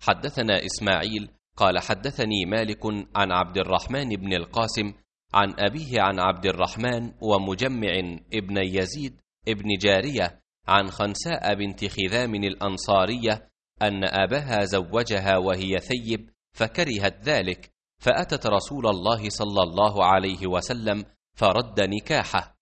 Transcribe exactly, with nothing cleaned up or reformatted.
حدثنا إسماعيل قال حدثني مالك عن عبد الرحمن بن القاسم عن أبيه عن عبد الرحمن ومجمع ابن يزيد ابن جارية عن خنساء بنت خذام الأنصارية أن أباها زوجها وهي ثيب فكرهت ذلك، فأتت رسول الله صلى الله عليه وسلم فرد نكاحه،